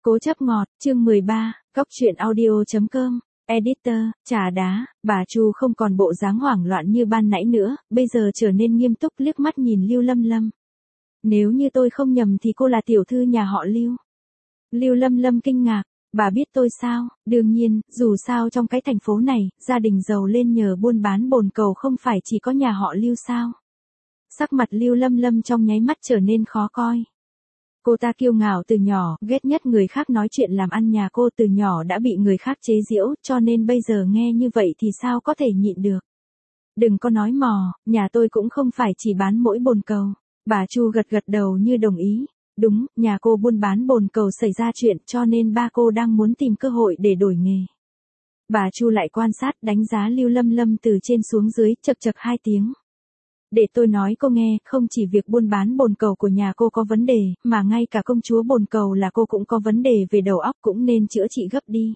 Cố chấp ngọt, chương 13, góc truyện audio.com, editor, trà đá, bà Chu không còn bộ dáng hoảng loạn như ban nãy nữa, bây giờ trở nên nghiêm túc liếc mắt nhìn Lưu Lâm Lâm. Nếu như tôi không nhầm thì cô là tiểu thư nhà họ Lưu. Lưu Lâm Lâm kinh ngạc, bà biết tôi sao? Đương nhiên, dù sao trong cái thành phố này, gia đình giàu lên nhờ buôn bán bồn cầu không phải chỉ có nhà họ Lưu sao? Sắc mặt Lưu Lâm Lâm trong nháy mắt trở nên khó coi. Cô ta kiêu ngạo từ nhỏ, ghét nhất người khác nói chuyện làm ăn nhà cô từ nhỏ đã bị người khác chế giễu, cho nên bây giờ nghe như vậy thì sao có thể nhịn được. Đừng có nói mò, nhà tôi cũng không phải chỉ bán mỗi bồn cầu. Bà Chu gật gật đầu như đồng ý. Đúng, nhà cô buôn bán bồn cầu xảy ra chuyện cho nên ba cô đang muốn tìm cơ hội để đổi nghề. Bà Chu lại quan sát đánh giá Lưu Lâm Lâm từ trên xuống dưới, chậc chậc hai tiếng. Để tôi nói cô nghe, không chỉ việc buôn bán bồn cầu của nhà cô có vấn đề, mà ngay cả công chúa bồn cầu là cô cũng có vấn đề về đầu óc, cũng nên chữa trị gấp đi.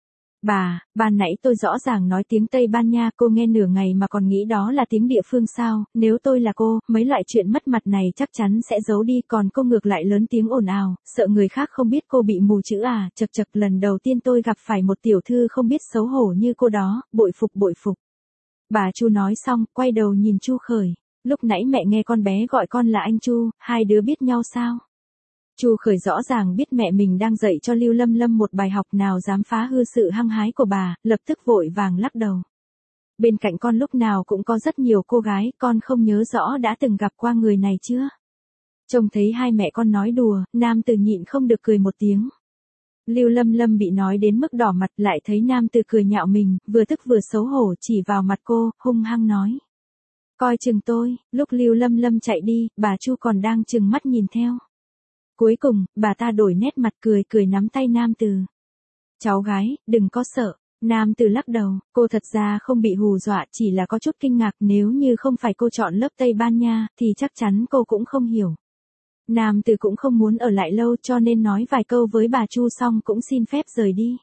Bà, ban nãy tôi rõ ràng nói tiếng Tây Ban Nha, cô nghe nửa ngày mà còn nghĩ đó là tiếng địa phương sao? Nếu tôi là cô, mấy loại chuyện mất mặt này chắc chắn sẽ giấu đi, còn cô ngược lại lớn tiếng ồn ào, sợ người khác không biết cô bị mù chữ à? Chậc chậc, lần đầu tiên tôi gặp phải một tiểu thư không biết xấu hổ như cô đó, bội phục bội phục. Bà Chu nói xong, quay đầu nhìn Chu Khởi. Lúc nãy mẹ nghe con bé gọi con là anh Chu, hai đứa biết nhau sao? Chu Khởi rõ ràng biết mẹ mình đang dạy cho Lưu Lâm Lâm một bài học, nào dám phá hư sự hăng hái của bà, lập tức vội vàng lắc đầu. Bên cạnh con lúc nào cũng có rất nhiều cô gái, con không nhớ rõ đã từng gặp qua người này chưa? Trông thấy hai mẹ con nói đùa, nam tử nhịn không được cười một tiếng. Lưu Lâm Lâm bị nói đến mức đỏ mặt, lại thấy nam tử cười nhạo mình, vừa tức vừa xấu hổ chỉ vào mặt cô, hung hăng nói. Coi chừng tôi. Lúc Lưu Lâm Lâm chạy đi, bà Chu còn đang chừng mắt nhìn theo. Cuối cùng, bà ta đổi nét mặt cười cười nắm tay nam tử. Cháu gái, đừng có sợ. Nam tử lắc đầu, cô thật ra không bị hù dọa, chỉ là có chút kinh ngạc, nếu như không phải cô chọn lớp Tây Ban Nha, thì chắc chắn cô cũng không hiểu. Nam tử cũng không muốn ở lại lâu cho nên nói vài câu với bà Chu xong cũng xin phép rời đi.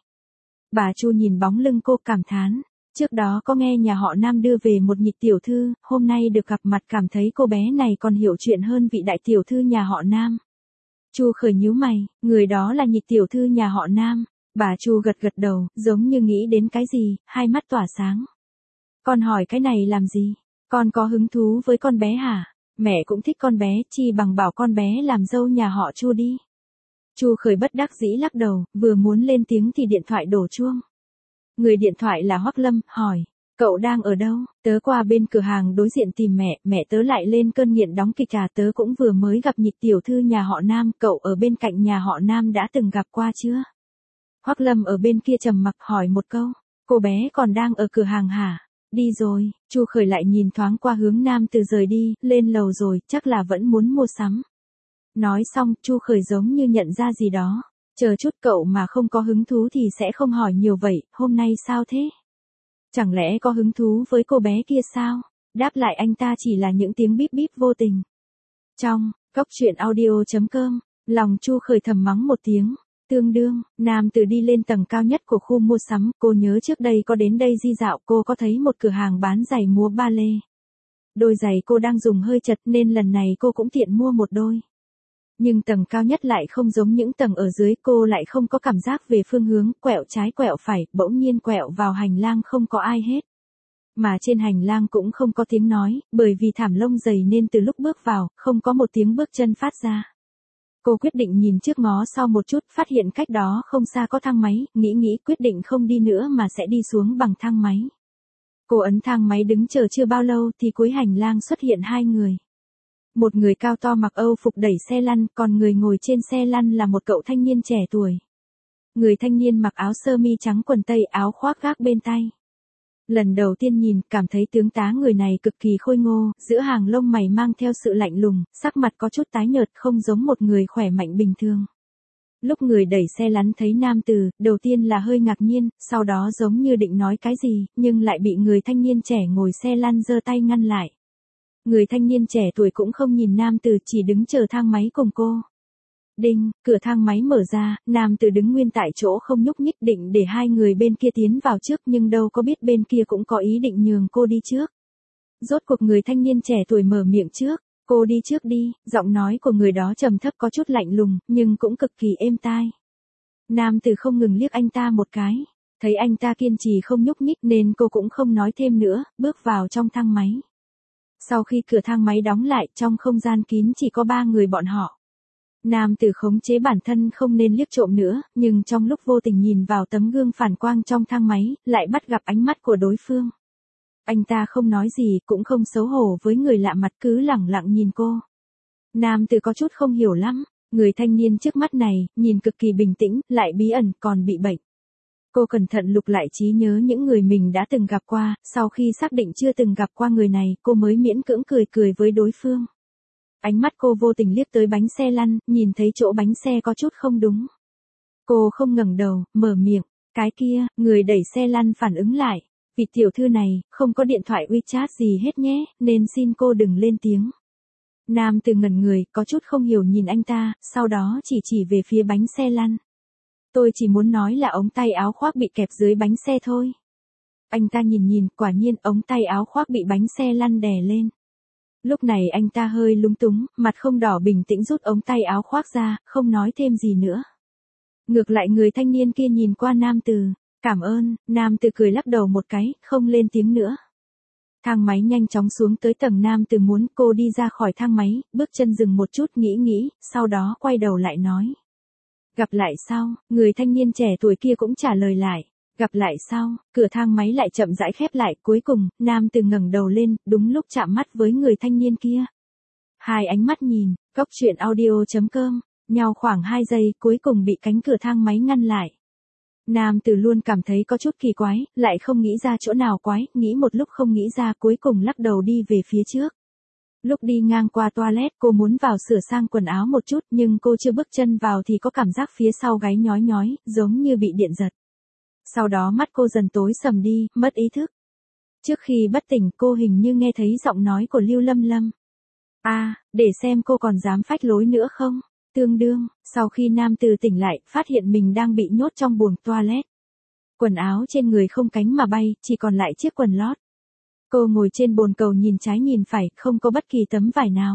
Bà Chu nhìn bóng lưng cô cảm thán. Trước đó có nghe nhà họ Nam đưa về một nhị tiểu thư, hôm nay được gặp mặt cảm thấy cô bé này còn hiểu chuyện hơn vị đại tiểu thư nhà họ Nam. Chu Khởi nhíu mày, người đó là nhị tiểu thư nhà họ Nam. Bà Chu gật gật đầu, giống như nghĩ đến cái gì, hai mắt tỏa sáng. Con hỏi cái này làm gì? Con có hứng thú với con bé hả? Mẹ cũng thích con bé, chi bằng bảo con bé làm dâu nhà họ Chu đi. Chu Khởi bất đắc dĩ lắc đầu, vừa muốn lên tiếng thì điện thoại đổ chuông. Người điện thoại là Hoắc Lâm, hỏi, cậu đang ở đâu? Tớ qua bên cửa hàng đối diện tìm mẹ, mẹ tớ lại lên cơn nghiện đóng kịch à, tớ cũng vừa mới gặp nhị tiểu thư nhà họ Nam, cậu ở bên cạnh nhà họ Nam đã từng gặp qua chưa? Hoắc Lâm ở bên kia trầm mặc hỏi một câu, cô bé còn đang ở cửa hàng hả? Đi rồi. Chu Khởi lại nhìn thoáng qua hướng nam từ rời đi, lên lầu rồi, chắc là vẫn muốn mua sắm. Nói xong, Chu Khởi giống như nhận ra gì đó. Chờ chút, cậu mà không có hứng thú thì sẽ không hỏi nhiều vậy, hôm nay sao thế? Chẳng lẽ có hứng thú với cô bé kia sao? Đáp lại anh ta chỉ là những tiếng bíp bíp vô tình. Trong, góc truyện audio.com, lòng Chu Khởi thầm mắng một tiếng. Tương đương, nam tử đi lên tầng cao nhất của khu mua sắm, cô nhớ trước đây có đến đây di dạo, cô có thấy một cửa hàng bán giày múa ba lê. Đôi giày cô đang dùng hơi chật nên lần này cô cũng tiện mua một đôi. Nhưng tầng cao nhất lại không giống những tầng ở dưới, cô lại không có cảm giác về phương hướng, quẹo trái quẹo phải, bỗng nhiên quẹo vào hành lang không có ai hết. Mà trên hành lang cũng không có tiếng nói, bởi vì thảm lông dày nên từ lúc bước vào, không có một tiếng bước chân phát ra. Cô quyết định nhìn trước ngó sau một chút, phát hiện cách đó không xa có thang máy, nghĩ quyết định không đi nữa mà sẽ đi xuống bằng thang máy. Cô ấn thang máy đứng chờ chưa bao lâu thì cuối hành lang xuất hiện hai người. Một người cao to mặc Âu phục đẩy xe lăn, còn người ngồi trên xe lăn là một cậu thanh niên trẻ tuổi. Người thanh niên mặc áo sơ mi trắng quần tây, áo khoác gác bên tay. Lần đầu tiên nhìn, cảm thấy tướng tá người này cực kỳ khôi ngô, giữa hàng lông mày mang theo sự lạnh lùng, sắc mặt có chút tái nhợt, không giống một người khỏe mạnh bình thường. Lúc người đẩy xe lăn thấy nam tử, đầu tiên là hơi ngạc nhiên, sau đó giống như định nói cái gì, nhưng lại bị người thanh niên trẻ ngồi xe lăn giơ tay ngăn lại. Người thanh niên trẻ tuổi cũng không nhìn nam tử, chỉ đứng chờ thang máy cùng cô. Đinh, cửa thang máy mở ra, nam tử đứng nguyên tại chỗ không nhúc nhích, định để hai người bên kia tiến vào trước nhưng đâu có biết bên kia cũng có ý định nhường cô đi trước. Rốt cuộc người thanh niên trẻ tuổi mở miệng trước, cô đi trước đi, giọng nói của người đó trầm thấp có chút lạnh lùng, nhưng cũng cực kỳ êm tai. Nam tử không ngừng liếc anh ta một cái. Thấy anh ta kiên trì không nhúc nhích nên cô cũng không nói thêm nữa, bước vào trong thang máy. Sau khi cửa thang máy đóng lại, trong không gian kín chỉ có 3 người bọn họ. Nam tử khống chế bản thân không nên liếc trộm nữa, nhưng trong lúc vô tình nhìn vào tấm gương phản quang trong thang máy, lại bắt gặp ánh mắt của đối phương. Anh ta không nói gì, cũng không xấu hổ với người lạ mặt, cứ lẳng lặng nhìn cô. Nam tử có chút không hiểu lắm, người thanh niên trước mắt này, nhìn cực kỳ bình tĩnh, lại bí ẩn, còn bị bệnh. Cô cẩn thận lục lại trí nhớ những người mình đã từng gặp qua, sau khi xác định chưa từng gặp qua người này, cô mới miễn cưỡng cười với đối phương. Ánh mắt cô vô tình liếc tới bánh xe lăn, nhìn thấy chỗ bánh xe có chút không đúng. Cô không ngẩng đầu, mở miệng, cái kia, người đẩy xe lăn phản ứng lại. Vị tiểu thư này, không có điện thoại WeChat gì hết nhé, nên xin cô đừng lên tiếng. Nam tử ngẩn người, có chút không hiểu nhìn anh ta, sau đó chỉ về phía bánh xe lăn. Tôi chỉ muốn nói là ống tay áo khoác bị kẹp dưới bánh xe thôi. Anh ta nhìn, quả nhiên ống tay áo khoác bị bánh xe lăn đè lên. Lúc này anh ta hơi lúng túng, mặt không đỏ bình tĩnh rút ống tay áo khoác ra, không nói thêm gì nữa. Ngược lại người thanh niên kia nhìn qua nam tử, cảm ơn, nam tử cười lắc đầu một cái, không lên tiếng nữa. Thang máy nhanh chóng xuống tới tầng nam tử muốn cô đi ra khỏi thang máy, bước chân dừng một chút nghĩ, sau đó quay đầu lại nói. Gặp lại sau, người thanh niên trẻ tuổi kia cũng trả lời lại. Gặp lại sau, cửa thang máy lại chậm rãi khép lại, cuối cùng, nam tử ngẩng đầu lên, đúng lúc chạm mắt với người thanh niên kia. Hai ánh mắt nhìn, Cốc Truyện Audio.com, nhau khoảng 2 giây, cuối cùng bị cánh cửa thang máy ngăn lại. Nam tử luôn cảm thấy có chút kỳ quái, lại không nghĩ ra chỗ nào quái, nghĩ một lúc không nghĩ ra, cuối cùng lắc đầu đi về phía trước. Lúc đi ngang qua toilet, cô muốn vào sửa sang quần áo một chút, nhưng cô chưa bước chân vào thì có cảm giác phía sau gáy nhói, giống như bị điện giật. Sau đó mắt cô dần tối sầm đi, mất ý thức. Trước khi bất tỉnh cô hình như nghe thấy giọng nói của Lưu Lâm Lâm. Để xem cô còn dám phách lối nữa không? Tương đương, sau khi nam tử tỉnh lại, phát hiện mình đang bị nhốt trong buồng toilet. Quần áo trên người không cánh mà bay, chỉ còn lại chiếc quần lót. Cô ngồi trên bồn cầu nhìn trái nhìn phải, không có bất kỳ tấm vải nào.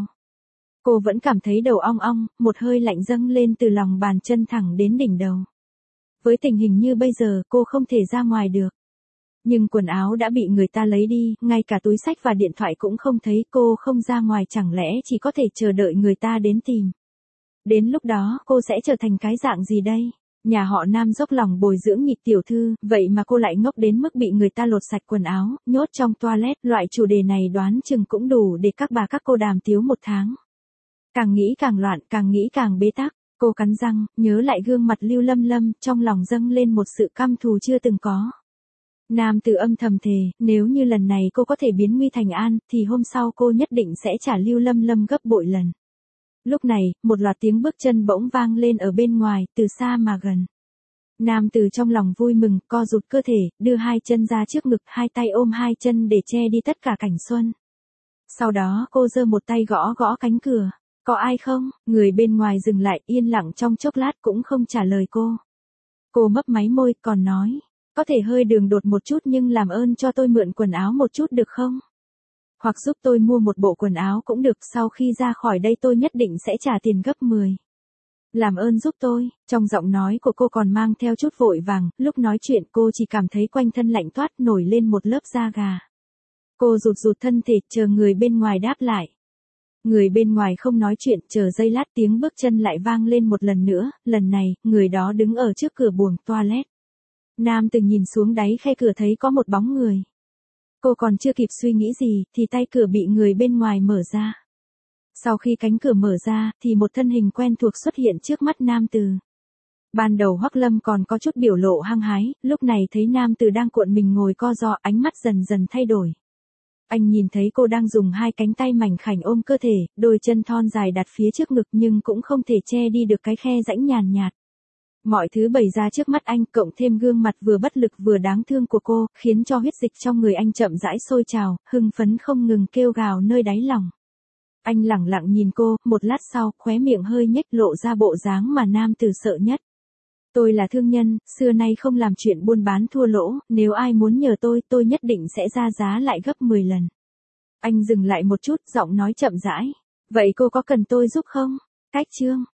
Cô vẫn cảm thấy đầu ong ong, một hơi lạnh dâng lên từ lòng bàn chân thẳng đến đỉnh đầu. Với tình hình như bây giờ, cô không thể ra ngoài được. Nhưng quần áo đã bị người ta lấy đi, ngay cả túi xách và điện thoại cũng không thấy, cô không ra ngoài chẳng lẽ chỉ có thể chờ đợi người ta đến tìm. Đến lúc đó, cô sẽ trở thành cái dạng gì đây? Nhà họ Nam dốc lòng bồi dưỡng nhị tiểu thư, vậy mà cô lại ngốc đến mức bị người ta lột sạch quần áo, nhốt trong toilet, loại chủ đề này đoán chừng cũng đủ để các bà các cô đàm tiếu 1 tháng. Càng nghĩ càng loạn, càng nghĩ càng bế tắc, cô cắn răng, nhớ lại gương mặt Lưu Lâm Lâm, trong lòng dâng lên một sự căm thù chưa từng có. Nam tử âm thầm thề, nếu như lần này cô có thể biến nguy thành an, thì hôm sau cô nhất định sẽ trả Lưu Lâm Lâm gấp bội lần. Lúc này, một loạt tiếng bước chân bỗng vang lên ở bên ngoài, từ xa mà gần. Nam tử trong lòng vui mừng, co rụt cơ thể, đưa 2 chân ra trước ngực, 2 tay ôm 2 chân để che đi tất cả cảnh xuân. Sau đó cô giơ một tay gõ cánh cửa. Có ai không? Người bên ngoài dừng lại, yên lặng trong chốc lát cũng không trả lời cô. Cô mấp máy môi, còn nói, có thể hơi đường đột một chút nhưng làm ơn cho tôi mượn quần áo một chút được không? Hoặc giúp tôi mua một bộ quần áo cũng được, sau khi ra khỏi đây tôi nhất định sẽ trả tiền gấp 10. Làm ơn giúp tôi, trong giọng nói của cô còn mang theo chút vội vàng, lúc nói chuyện cô chỉ cảm thấy quanh thân lạnh toát nổi lên một lớp da gà. Cô rụt thân thể, chờ người bên ngoài đáp lại. Người bên ngoài không nói chuyện, chờ giây lát tiếng bước chân lại vang lên một lần nữa, lần này, người đó đứng ở trước cửa buồng toilet. Nam tử nhìn xuống đáy khe cửa thấy có một bóng người. Cô còn chưa kịp suy nghĩ gì, thì tay cửa bị người bên ngoài mở ra. Sau khi cánh cửa mở ra, thì một thân hình quen thuộc xuất hiện trước mắt nam tử. Ban đầu Hoắc Lâm còn có chút biểu lộ hăng hái, lúc này thấy nam tử đang cuộn mình ngồi co ro, ánh mắt dần thay đổi. Anh nhìn thấy cô đang dùng 2 cánh tay mảnh khảnh ôm cơ thể, đôi chân thon dài đặt phía trước ngực nhưng cũng không thể che đi được cái khe rãnh nhàn nhạt. Mọi thứ bày ra trước mắt anh, cộng thêm gương mặt vừa bất lực vừa đáng thương của cô, khiến cho huyết dịch trong người anh chậm rãi sôi trào, hưng phấn không ngừng kêu gào nơi đáy lòng. Anh lẳng lặng nhìn cô, một lát sau, khóe miệng hơi nhếch lộ ra bộ dáng mà nam tử sợ nhất. Tôi là thương nhân, xưa nay không làm chuyện buôn bán thua lỗ, nếu ai muốn nhờ tôi nhất định sẽ ra giá lại gấp 10 lần. Anh dừng lại một chút, giọng nói chậm rãi. Vậy cô có cần tôi giúp không? Cách chương.